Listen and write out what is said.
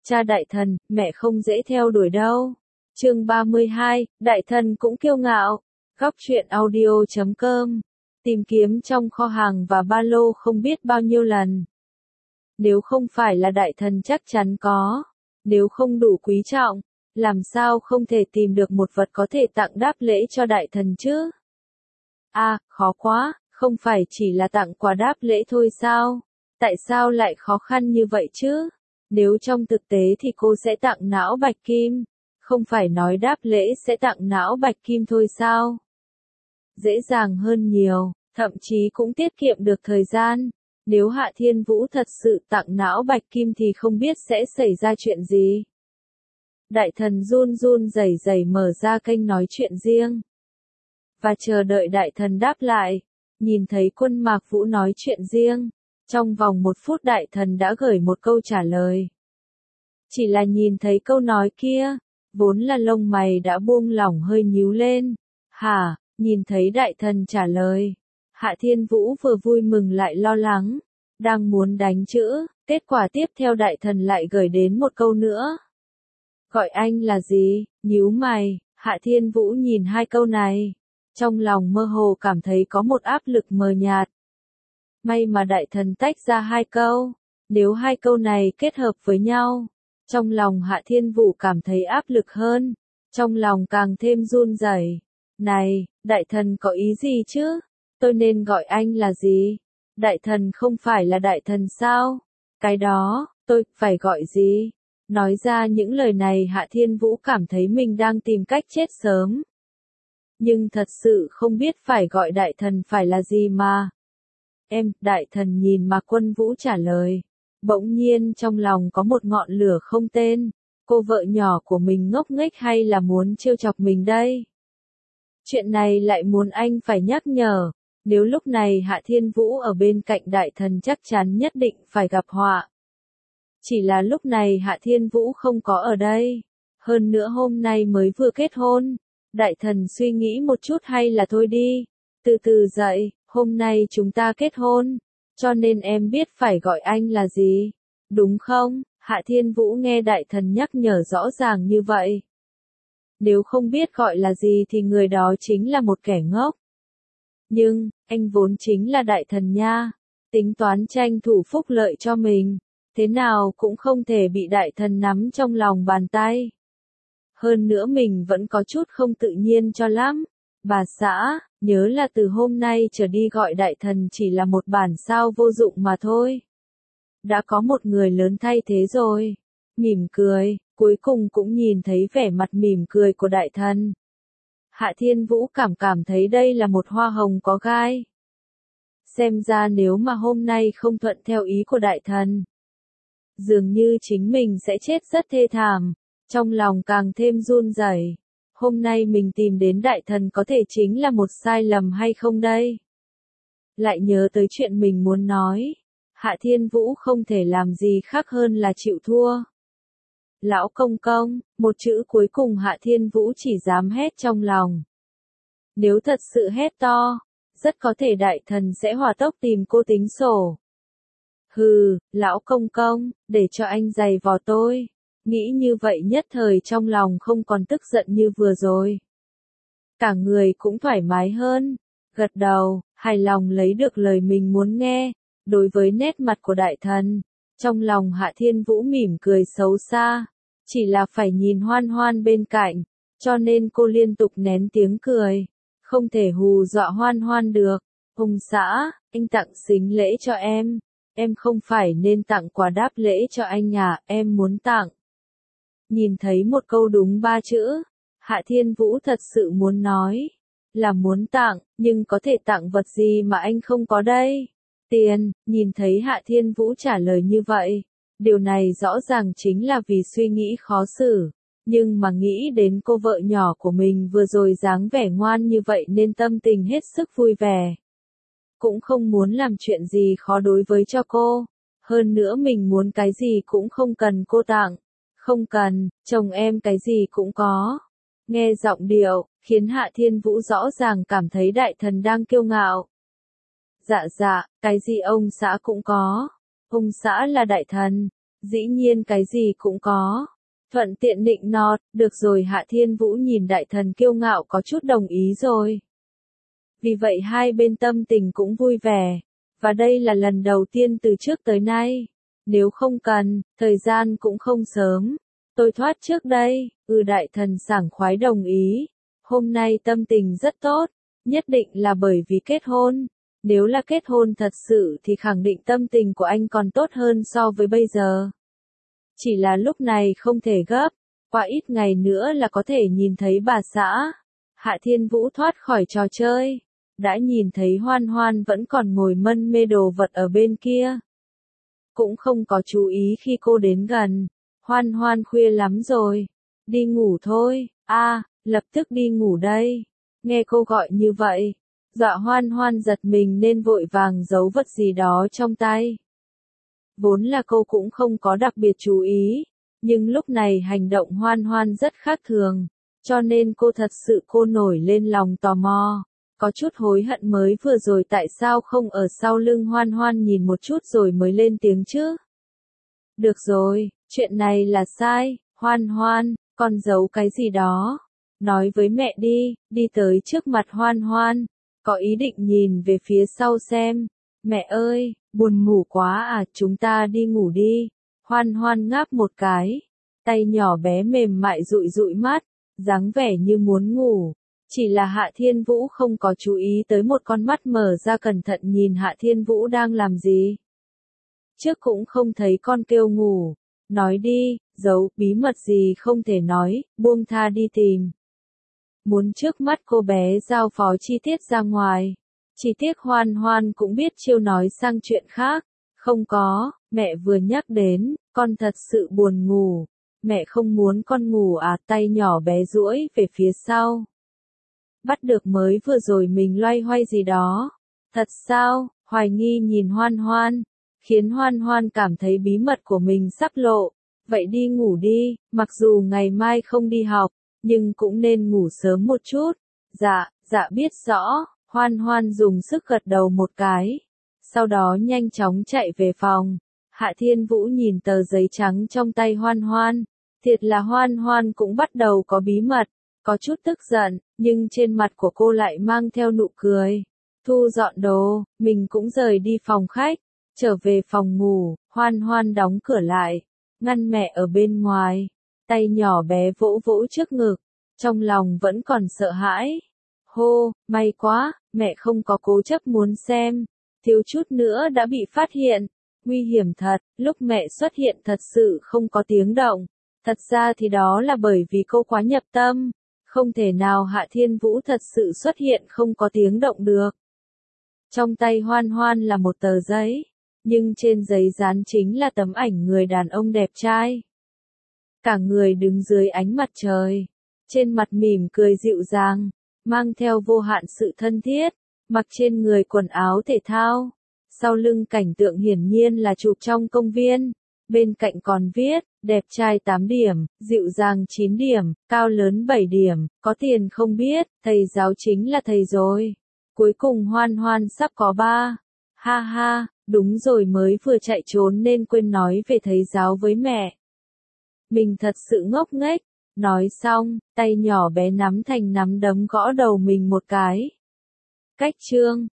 Cha đại thần, mẹ không dễ theo đuổi đâu. Chương 32, đại thần cũng kiêu ngạo. Góc truyện audio.com. Tìm kiếm trong kho hàng và ba lô không biết bao nhiêu lần. Nếu không phải là đại thần chắc chắn có. Nếu không đủ quý trọng, làm sao không thể tìm được một vật có thể tặng đáp lễ cho đại thần chứ? Khó quá, không phải chỉ là tặng quà đáp lễ thôi sao? Tại sao lại khó khăn như vậy chứ? Nếu trong thực tế thì cô sẽ tặng não bạch kim, không phải nói đáp lễ sẽ tặng não bạch kim thôi sao? Dễ dàng hơn nhiều, thậm chí cũng tiết kiệm được thời gian. Nếu Hạ Thiên Vũ thật sự tặng não bạch kim thì không biết sẽ xảy ra chuyện gì. Đại thần run run rẩy rẩy mở ra kênh nói chuyện riêng. Và chờ đợi đại thần đáp lại. Nhìn thấy Quân Mạc Vũ nói chuyện riêng. Trong vòng 1 phút đại thần đã gửi một câu trả lời. Chỉ là nhìn thấy câu nói kia, vốn là lông mày đã buông lỏng hơi nhíu lên. Hả, nhìn thấy đại thần trả lời. Hạ Thiên Vũ vừa vui mừng lại lo lắng. Đang muốn đánh chữ, kết quả tiếp theo đại thần lại gửi đến một câu nữa. Gọi anh là gì? Nhíu mày, Hạ Thiên Vũ nhìn hai câu này. Trong lòng mơ hồ cảm thấy có một áp lực mờ nhạt. May mà đại thần tách ra hai câu. Nếu hai câu này kết hợp với nhau, trong lòng Hạ Thiên Vũ cảm thấy áp lực hơn. Trong lòng càng thêm run rẩy. Này, đại thần có ý gì chứ? Tôi nên gọi anh là gì? Đại thần không phải là đại thần sao? Cái đó, tôi phải gọi gì? Nói ra những lời này Hạ Thiên Vũ cảm thấy mình đang tìm cách chết sớm. Nhưng thật sự không biết phải gọi đại thần phải là gì mà. Em, đại thần nhìn Mạc Quân Vũ trả lời. Bỗng nhiên trong lòng có một ngọn lửa không tên. Cô vợ nhỏ của mình ngốc nghếch hay là muốn trêu chọc mình đây? Chuyện này lại muốn anh phải nhắc nhở. Nếu lúc này Hạ Thiên Vũ ở bên cạnh đại thần chắc chắn nhất định phải gặp họa. Chỉ là lúc này Hạ Thiên Vũ không có ở đây. Hơn nữa hôm nay mới vừa kết hôn. Đại thần suy nghĩ một chút hay là thôi đi. Từ từ dậy, hôm nay chúng ta kết hôn. Cho nên em biết phải gọi anh là gì. Đúng không? Hạ Thiên Vũ nghe đại thần nhắc nhở rõ ràng như vậy. Nếu không biết gọi là gì thì người đó chính là một kẻ ngốc. Nhưng, anh vốn chính là đại thần nha. Tính toán tranh thủ phúc lợi cho mình. Thế nào cũng không thể bị đại thần nắm trong lòng bàn tay. Hơn nữa mình vẫn có chút không tự nhiên cho lắm. Bà xã, nhớ là từ hôm nay trở đi gọi đại thần chỉ là một bản sao vô dụng mà thôi. Đã có một người lớn thay thế rồi. Mỉm cười, cuối cùng cũng nhìn thấy vẻ mặt mỉm cười của đại thần. Hạ Thiên Vũ cảm thấy đây là một hoa hồng có gai. Xem ra nếu mà hôm nay không thuận theo ý của đại thần, dường như chính mình sẽ chết rất thê thảm. Trong lòng càng thêm run rẩy. Hôm nay mình tìm đến đại thần có thể chính là một sai lầm hay không đây? Lại nhớ tới chuyện mình muốn nói. Hạ Thiên Vũ không thể làm gì khác hơn là chịu thua. Lão công công, một chữ cuối cùng Hạ Thiên Vũ chỉ dám hét trong lòng. Nếu thật sự hét to, rất có thể đại thần sẽ hỏa tốc tìm cô tính sổ. Hừ, lão công công, để cho anh giày vò tôi. Nghĩ như vậy nhất thời trong lòng không còn tức giận như vừa rồi. Cả người cũng thoải mái hơn. Gật đầu, hài lòng lấy được lời mình muốn nghe. Đối với nét mặt của đại thần, trong lòng Hạ Thiên Vũ mỉm cười xấu xa. Chỉ là phải nhìn Hoan Hoan bên cạnh, cho nên cô liên tục nén tiếng cười. Không thể hù dọa Hoan Hoan được. Ông xã, anh tặng xính lễ cho em. Em không phải nên tặng quà đáp lễ cho anh à, em muốn tặng. Nhìn thấy một câu đúng 3 chữ, Hạ Thiên Vũ thật sự muốn nói, là muốn tặng, nhưng có thể tặng vật gì mà anh không có đây? Tiền, nhìn thấy Hạ Thiên Vũ trả lời như vậy, điều này rõ ràng chính là vì suy nghĩ khó xử, nhưng mà nghĩ đến cô vợ nhỏ của mình vừa rồi dáng vẻ ngoan như vậy nên tâm tình hết sức vui vẻ. Cũng không muốn làm chuyện gì khó đối với cho cô, hơn nữa mình muốn cái gì cũng không cần cô tặng. Không cần, chồng em cái gì cũng có. Nghe giọng điệu, khiến Hạ Thiên Vũ rõ ràng cảm thấy đại thần đang kiêu ngạo. Dạ, cái gì ông xã cũng có. Ông xã là đại thần, Dĩ nhiên cái gì cũng có. Thuận tiện nịnh nọt, được rồi Hạ Thiên Vũ nhìn đại thần kiêu ngạo có chút đồng ý rồi. Vì vậy hai bên tâm tình cũng vui vẻ. Và đây là lần đầu tiên từ trước tới nay. Nếu không cần, thời gian cũng không sớm. Tôi thoát trước đây, đại thần sảng khoái đồng ý. Hôm nay tâm tình rất tốt, nhất định là bởi vì kết hôn. Nếu là kết hôn thật sự thì khẳng định tâm tình của anh còn tốt hơn so với bây giờ. Chỉ là lúc này không thể gấp, qua ít ngày nữa là có thể nhìn thấy bà xã. Hạ Thiên Vũ thoát khỏi trò chơi, đã nhìn thấy Hoan Hoan vẫn còn ngồi mân mê đồ vật ở bên kia. Cũng không có chú ý khi cô đến gần. Hoan Hoan khuya lắm rồi, đi ngủ thôi, lập tức đi ngủ đây. Nghe cô gọi như vậy, dọa Hoan Hoan giật mình nên vội vàng giấu vật gì đó trong tay. Vốn là cô cũng không có đặc biệt chú ý, nhưng lúc này hành động Hoan Hoan rất khác thường, cho nên cô nổi lên lòng tò mò, có chút hối hận mới vừa rồi tại sao không ở sau lưng Hoan Hoan nhìn một chút rồi mới lên tiếng chứ. Được rồi, chuyện này là sai, Hoan Hoan, con giấu cái gì đó, nói với mẹ đi tới trước mặt Hoan Hoan, có ý định nhìn về phía sau xem. Mẹ ơi, buồn ngủ quá à, chúng ta đi ngủ đi. Hoan Hoan ngáp một cái, tay nhỏ bé mềm mại dụi dụi mắt, dáng vẻ như muốn ngủ. Chỉ là Hạ Thiên Vũ không có chú ý tới một con mắt mở ra cẩn thận nhìn Hạ Thiên Vũ đang làm gì. Trước cũng không thấy con kêu ngủ, nói đi, giấu bí mật gì không thể nói, buông tha đi tìm. Muốn trước mắt cô bé giao phó chi tiết ra ngoài. Chỉ tiếc Hoan Hoan cũng biết chiêu nói sang chuyện khác. Không có, mẹ vừa nhắc đến, con thật sự buồn ngủ. Mẹ không muốn con ngủ à, tay nhỏ bé duỗi về phía sau. Bắt được mới vừa rồi mình loay hoay gì đó. Thật sao, hoài nghi nhìn Hoan Hoan, khiến Hoan Hoan cảm thấy bí mật của mình sắp lộ. Vậy đi ngủ đi, mặc dù ngày mai không đi học, nhưng cũng nên ngủ sớm một chút. Dạ biết rõ. Hoan Hoan dùng sức gật đầu một cái, sau đó nhanh chóng chạy về phòng. Hạ Thiên Vũ nhìn tờ giấy trắng trong tay Hoan Hoan, thiệt là Hoan Hoan cũng bắt đầu có bí mật, có chút tức giận, nhưng trên mặt của cô lại mang theo nụ cười. Thu dọn đồ, mình cũng rời đi phòng khách, trở về phòng ngủ, Hoan Hoan đóng cửa lại, ngăn mẹ ở bên ngoài, tay nhỏ bé vỗ vỗ trước ngực, trong lòng vẫn còn sợ hãi. Hô, may quá, mẹ không có cố chấp muốn xem, thiếu chút nữa đã bị phát hiện, nguy hiểm thật, lúc mẹ xuất hiện thật sự không có tiếng động, thật ra thì đó là bởi vì cô quá nhập tâm, không thể nào Hạ Thiên Vũ thật sự xuất hiện không có tiếng động được. Trong tay Hoan Hoan là một tờ giấy, nhưng trên giấy dán chính là tấm ảnh người đàn ông đẹp trai. Cả người đứng dưới ánh mặt trời, trên mặt mỉm cười dịu dàng, mang theo vô hạn sự thân thiết, mặc trên người quần áo thể thao. Sau lưng cảnh tượng hiển nhiên là chụp trong công viên, bên cạnh còn viết, đẹp trai 8 điểm, dịu dàng 9 điểm, cao lớn 7 điểm, có tiền không biết, thầy giáo chính là thầy rồi. Cuối cùng Hoan Hoan sắp có 3. Ha ha, đúng rồi mới vừa chạy trốn nên quên nói về thầy giáo với mẹ. Mình thật sự ngốc nghếch. Nói xong, tay nhỏ bé nắm thành nắm đấm gõ đầu mình một cái. Cách chương